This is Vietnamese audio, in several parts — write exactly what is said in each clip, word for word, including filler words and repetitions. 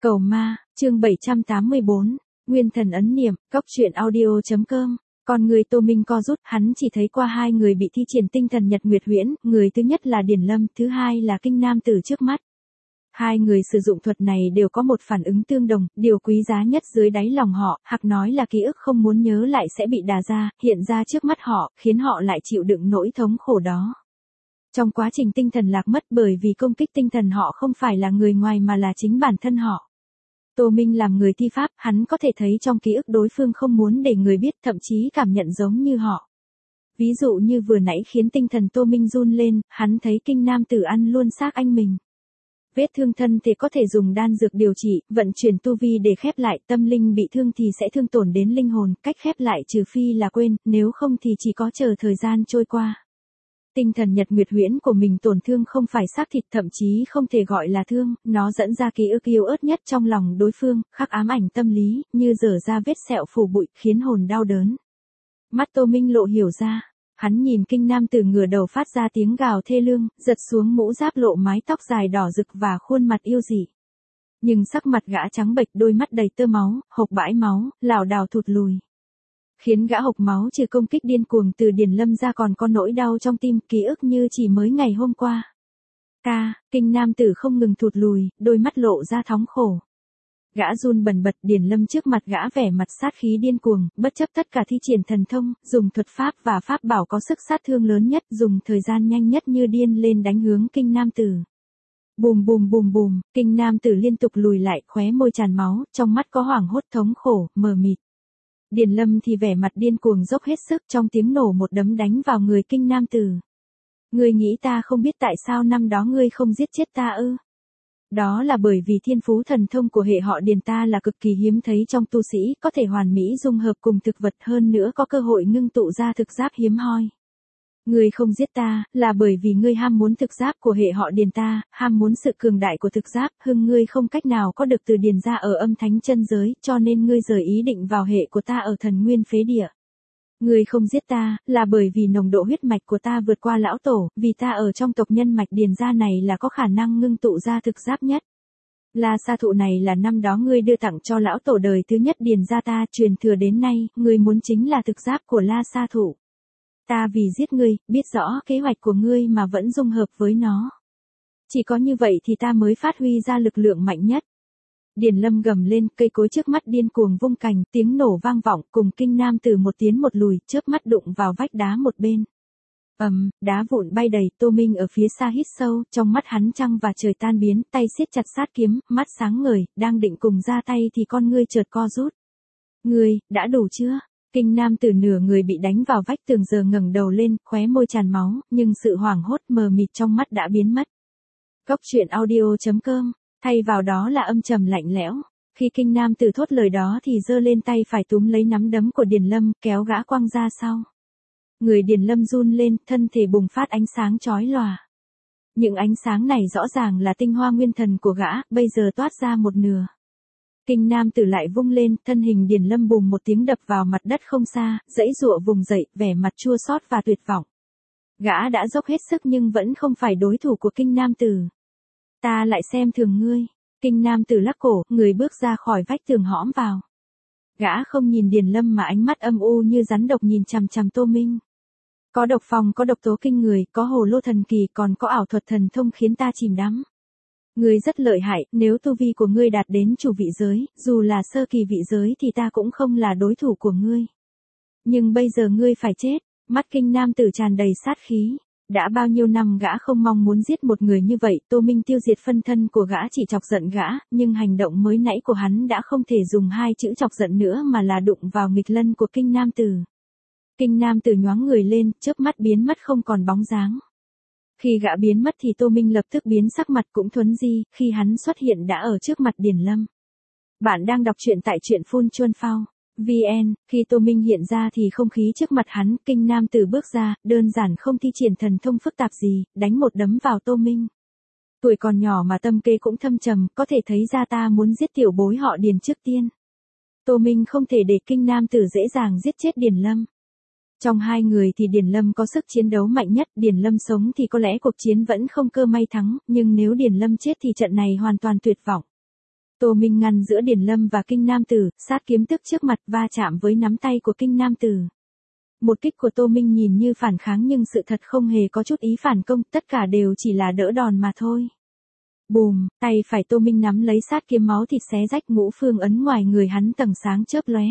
Cầu ma, chương bảy trăm tám mươi bốn, Nguyên thần ấn niệm, cốc truyện audio.com. Còn người Tô Minh co rút, hắn chỉ thấy qua hai người bị thi triển tinh thần nhật nguyệt huyễn, người thứ nhất là Điển Lâm, thứ hai là Kinh Nam Tử trước mắt. Hai người sử dụng thuật này đều có một phản ứng tương đồng, điều quý giá nhất dưới đáy lòng họ, hoặc nói là ký ức không muốn nhớ lại sẽ bị đà ra, hiện ra trước mắt họ, khiến họ lại chịu đựng nỗi thống khổ đó. Trong quá trình tinh thần lạc mất bởi vì công kích tinh thần họ không phải là người ngoài mà là chính bản thân họ. Tô Minh làm người thi pháp, hắn có thể thấy trong ký ức đối phương không muốn để người biết, thậm chí cảm nhận giống như họ. Ví dụ như vừa nãy khiến tinh thần Tô Minh run lên, hắn thấy Kinh Nam Tử ăn luôn xác anh mình. Vết thương thân thể có thể dùng đan dược điều trị, vận chuyển tu vi để khép lại, tâm linh bị thương thì sẽ thương tổn đến linh hồn, cách khép lại trừ phi là quên, nếu không thì chỉ có chờ thời gian trôi qua. Tinh thần nhật nguyệt huyễn của mình tổn thương không phải xác thịt, thậm chí không thể gọi là thương, nó dẫn ra ký ức yếu ớt nhất trong lòng đối phương, khắc ám ảnh tâm lý, như dở ra vết sẹo phủ bụi, khiến hồn đau đớn. Mắt Tô Minh lộ hiểu ra, hắn nhìn Kinh Nam Tử ngửa đầu phát ra tiếng gào thê lương, giật xuống mũ giáp lộ mái tóc dài đỏ rực và khuôn mặt yêu dị. Nhưng sắc mặt gã trắng bệch, đôi mắt đầy tơ máu, hộc bãi máu, lảo đảo thụt lùi. Khiến gã hộc máu trừ công kích điên cuồng từ Điển Lâm ra còn có nỗi đau trong tim, ký ức như chỉ mới ngày hôm qua. Ca, Kinh Nam Tử không ngừng thụt lùi, đôi mắt lộ ra thống khổ. Gã run bần bật, Điển Lâm trước mặt gã vẻ mặt sát khí điên cuồng, bất chấp tất cả thi triển thần thông, dùng thuật pháp và pháp bảo có sức sát thương lớn nhất, dùng thời gian nhanh nhất như điên lên đánh hướng Kinh Nam Tử. Bùm bùm bùm bùm, Kinh Nam Tử liên tục lùi lại, khóe môi tràn máu, trong mắt có hoảng hốt thống khổ, mờ mịt. Điển Lâm thì vẻ mặt điên cuồng dốc hết sức, trong tiếng nổ một đấm đánh vào người Kinh Nam Tử. Ngươi nghĩ ta không biết tại sao năm đó ngươi không giết chết ta ư? Đó là bởi vì thiên phú thần thông của hệ họ Điền ta là cực kỳ hiếm thấy trong tu sĩ, có thể hoàn mỹ dung hợp cùng thực vật, hơn nữa có cơ hội ngưng tụ ra thực giáp hiếm hoi. Ngươi không giết ta, là bởi vì ngươi ham muốn thực giáp của hệ họ Điền ta, ham muốn sự cường đại của thực giáp, hưng ngươi không cách nào có được từ Điền gia ở âm thánh chân giới, cho nên ngươi rời ý định vào hệ của ta ở thần nguyên phế địa. Ngươi không giết ta, là bởi vì nồng độ huyết mạch của ta vượt qua lão tổ, vì ta ở trong tộc nhân mạch Điền gia này là có khả năng ngưng tụ ra thực giáp nhất. La sa thụ này là năm đó ngươi đưa tặng cho lão tổ đời thứ nhất Điền gia ta, truyền thừa đến nay, ngươi muốn chính là thực giáp của La sa thụ. Ta vì giết ngươi, biết rõ kế hoạch của ngươi mà vẫn dung hợp với nó. Chỉ có như vậy thì ta mới phát huy ra lực lượng mạnh nhất. Điển Lâm gầm lên, cây cối trước mắt điên cuồng vung cành, tiếng nổ vang vọng, cùng Kinh Nam Tử một tiến một lùi, chớp mắt đụng vào vách đá một bên. Ầm, um, đá vụn bay đầy, Tô Minh ở phía xa hít sâu, trong mắt hắn trăng và trời tan biến, tay siết chặt sát kiếm, mắt sáng ngời, đang định cùng ra tay thì con ngươi chợt co rút. Ngươi, đã đủ chưa? Kinh Nam Tử nửa người bị đánh vào vách tường giờ ngẩng đầu lên, khóe môi tràn máu, nhưng sự hoảng hốt mờ mịt trong mắt đã biến mất. Cốc truyện audio.com, thay vào đó là âm trầm lạnh lẽo. Khi Kinh Nam Tử thốt lời đó thì giơ lên tay phải túm lấy nắm đấm của Điển Lâm, kéo gã quăng ra sau. Người Điển Lâm run lên, thân thể bùng phát ánh sáng chói lòa. Những ánh sáng này rõ ràng là tinh hoa nguyên thần của gã, bây giờ toát ra một nửa. Kinh Nam Tử lại vung lên, thân hình Điển Lâm bùng một tiếng đập vào mặt đất không xa, giãy giụa vùng dậy, vẻ mặt chua xót và tuyệt vọng. Gã đã dốc hết sức nhưng vẫn không phải đối thủ của Kinh Nam Tử. Ta lại xem thường ngươi. Kinh Nam Tử lắc cổ, người bước ra khỏi vách tường hõm vào. Gã không nhìn Điển Lâm mà ánh mắt âm u như rắn độc nhìn chằm chằm Tô Minh. Có độc phòng, có độc tố kinh người, có hồ lô thần kỳ, còn có ảo thuật thần thông khiến ta chìm đắm. Ngươi rất lợi hại, nếu tu vi của ngươi đạt đến chủ vị giới, dù là sơ kỳ vị giới thì ta cũng không là đối thủ của ngươi. Nhưng bây giờ ngươi phải chết. Mắt Kinh Nam Tử tràn đầy sát khí. Đã bao nhiêu năm gã không mong muốn giết một người như vậy, Tô Minh tiêu diệt phân thân của gã chỉ chọc giận gã, nhưng hành động mới nãy của hắn đã không thể dùng hai chữ chọc giận nữa mà là đụng vào nghịch lân của Kinh Nam Tử. Kinh Nam Tử nhoáng người lên, chớp mắt biến mất không còn bóng dáng. Khi gã biến mất thì Tô Minh lập tức biến sắc mặt cũng thuấn di, khi hắn xuất hiện đã ở trước mặt Điển Lâm. Bạn đang đọc truyện tại truyện Phun Chuân Phao. vê en, khi Tô Minh hiện ra thì không khí trước mặt hắn, Kinh Nam Tử bước ra, đơn giản không thi triển thần thông phức tạp gì, đánh một đấm vào Tô Minh. Tuổi còn nhỏ mà tâm kế cũng thâm trầm, có thể thấy ra ta muốn giết tiểu bối họ Điền trước tiên. Tô Minh không thể để Kinh Nam Tử dễ dàng giết chết Điển Lâm. Trong hai người thì Điển Lâm có sức chiến đấu mạnh nhất, Điển Lâm sống thì có lẽ cuộc chiến vẫn không cơ may thắng, nhưng nếu Điển Lâm chết thì trận này hoàn toàn tuyệt vọng. Tô Minh ngăn giữa Điền Lâm và Kinh Nam Tử, sát kiếm tức trước mặt va chạm với nắm tay của Kinh Nam Tử. Một kích của Tô Minh nhìn như phản kháng nhưng sự thật không hề có chút ý phản công, tất cả đều chỉ là đỡ đòn mà thôi. Bùm, tay phải Tô Minh nắm lấy sát kiếm, máu thịt xé rách, ngũ phương ấn ngoài người hắn tầng sáng chớp lóe.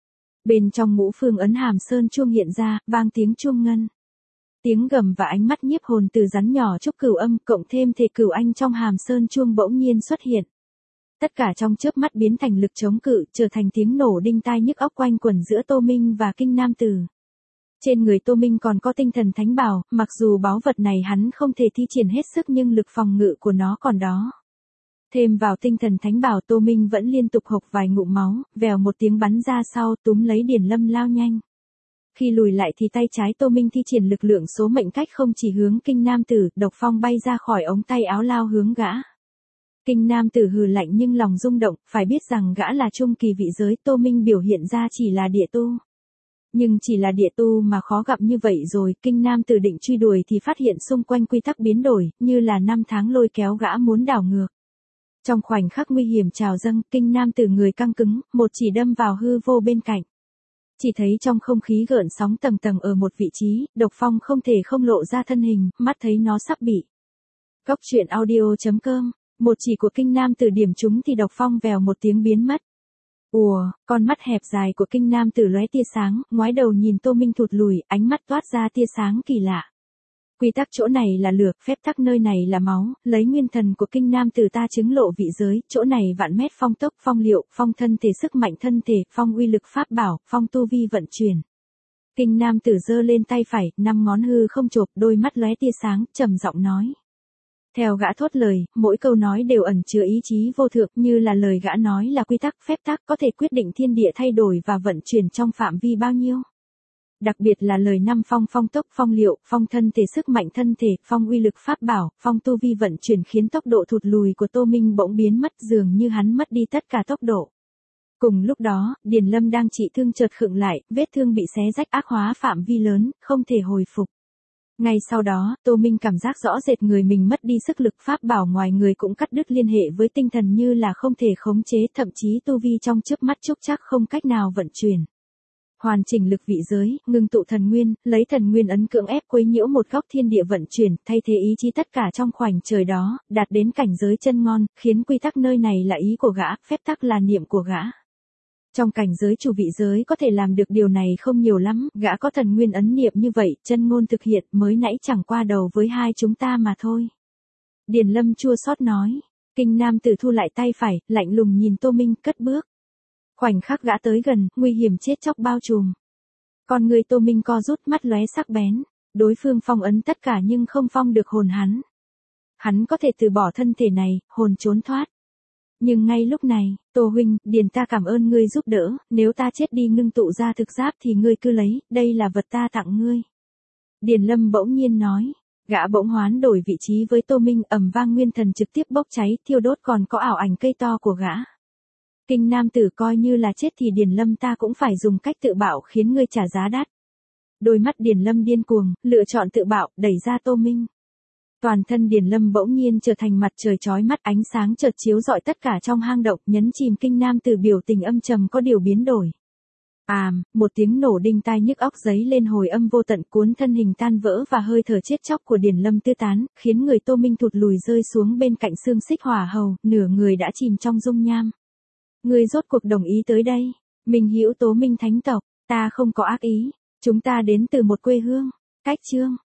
Bên trong ngũ phương ấn hàm sơn chuông hiện ra, vang tiếng chuông ngân. Tiếng gầm và ánh mắt nhiếp hồn từ rắn nhỏ trúc cửu âm cộng thêm thể cửu anh trong hàm sơn chuông bỗng nhiên xuất hiện. Tất cả trong chớp mắt biến thành lực chống cự, trở thành tiếng nổ đinh tai nhức óc quanh quẩn giữa Tô Minh và Kinh Nam Tử. Trên người Tô Minh còn có tinh thần thánh bảo, mặc dù báu vật này hắn không thể thi triển hết sức nhưng lực phòng ngự của nó còn đó. Thêm vào tinh thần thánh bảo, Tô Minh vẫn liên tục hộc vài ngụm máu, vèo một tiếng bắn ra sau, túm lấy Điền Lâm lao nhanh. Khi lùi lại thì tay trái Tô Minh thi triển lực lượng số mệnh cách không chỉ hướng Kinh Nam Tử, độc phong bay ra khỏi ống tay áo lao hướng gã. Kinh Nam Tử hừ lạnh nhưng lòng rung động, phải biết rằng gã là trung kỳ vị giới, Tô Minh biểu hiện ra chỉ là địa tu. Nhưng chỉ là địa tu mà khó gặp như vậy rồi, Kinh Nam Tử định truy đuổi thì phát hiện xung quanh quy tắc biến đổi, như là năm tháng lôi kéo gã muốn đảo ngược. Trong khoảnh khắc nguy hiểm trào dâng, Kinh Nam Tử người căng cứng, một chỉ đâm vào hư vô bên cạnh. Chỉ thấy trong không khí gợn sóng tầng tầng ở một vị trí, độc phong không thể không lộ ra thân hình, mắt thấy nó sắp bị. Góc truyện audio chấm com, một chỉ của Kinh Nam Tử điểm trúng thì độc phong vèo một tiếng biến mất. Ùa, con mắt hẹp dài của Kinh Nam Tử lóe tia sáng, ngoái đầu nhìn Tô Minh thụt lùi, ánh mắt toát ra tia sáng kỳ lạ. Quy tắc chỗ này là lửa, phép tắc nơi này là máu, lấy nguyên thần của Kinh Nam Tử ta chứng lộ vị giới, chỗ này vạn mét phong tốc, phong liệu, phong thân thể sức mạnh thân thể, phong uy lực pháp bảo, phong tu vi vận chuyển. Kinh Nam Tử giơ lên tay phải, năm ngón hư không chộp, đôi mắt lóe tia sáng, trầm giọng nói. Theo gã thốt lời, mỗi câu nói đều ẩn chứa ý chí vô thượng, như là lời gã nói là quy tắc, phép tắc có thể quyết định thiên địa thay đổi và vận chuyển trong phạm vi bao nhiêu. Đặc biệt là lời năm phong phong tốc, phong liệu, phong thân thể sức mạnh thân thể, phong uy lực pháp bảo, phong tu vi vận chuyển khiến tốc độ thụt lùi của Tô Minh bỗng biến mất, dường như hắn mất đi tất cả tốc độ. Cùng lúc đó, Điền Lâm đang trị thương chợt khựng lại, vết thương bị xé rách ác hóa phạm vi lớn, không thể hồi phục. Ngay sau đó, Tô Minh cảm giác rõ rệt người mình mất đi sức lực, pháp bảo ngoài người cũng cắt đứt liên hệ với tinh thần như là không thể khống chế, thậm chí tu vi trong chớp mắt chốc chắc không cách nào vận chuyển. Hoàn chỉnh lực vị giới, ngưng tụ thần nguyên, lấy thần nguyên ấn cưỡng ép quấy nhiễu một góc thiên địa vận chuyển, thay thế ý chí tất cả trong khoảnh trời đó, đạt đến cảnh giới chân ngon, khiến quy tắc nơi này là ý của gã, phép tắc là niệm của gã. Trong cảnh giới chủ vị giới có thể làm được điều này không nhiều lắm, gã có thần nguyên ấn niệm như vậy, chân ngôn thực hiện, mới nãy chẳng qua đầu với hai chúng ta mà thôi. Điền Lâm chua xót nói. Kinh Nam Tử thu lại tay phải, lạnh lùng nhìn Tô Minh, cất bước. Khoảnh khắc gã tới gần, nguy hiểm chết chóc bao trùm. Con người Tô Minh co rút, mắt lóe sắc bén. Đối phương phong ấn tất cả nhưng không phong được hồn hắn. Hắn có thể từ bỏ thân thể này, hồn trốn thoát. Nhưng ngay lúc này, Tô huynh, Điền ta cảm ơn ngươi giúp đỡ, nếu ta chết đi ngưng tụ ra thực giáp thì ngươi cứ lấy, đây là vật ta tặng ngươi. Điền Lâm bỗng nhiên nói, gã bỗng hoán đổi vị trí với Tô Minh, ầm vang nguyên thần trực tiếp bốc cháy, thiêu đốt, còn có ảo ảnh cây to của gã. Kinh Nam Tử coi như là chết thì Điền Lâm ta cũng phải dùng cách tự bạo khiến ngươi trả giá đắt. Đôi mắt Điền Lâm điên cuồng, lựa chọn tự bạo, đẩy ra Tô Minh. Toàn thân Điền Lâm bỗng nhiên trở thành mặt trời chói mắt, ánh sáng chợt chiếu rọi tất cả trong hang động, nhấn chìm Kinh Nam Tử biểu tình âm trầm có điều biến đổi. Àm, một tiếng nổ đinh tai nhức óc giấy lên hồi âm vô tận, cuốn thân hình tan vỡ và hơi thở chết chóc của Điền Lâm tứ tán, khiến người Tô Minh thụt lùi rơi xuống bên cạnh xương xích hỏa hầu, nửa người đã chìm trong dung nham. Ngươi rốt cuộc đồng ý tới đây? Minh Hữu Tố Minh thánh tộc, ta không có ác ý, chúng ta đến từ một quê hương. Cách chương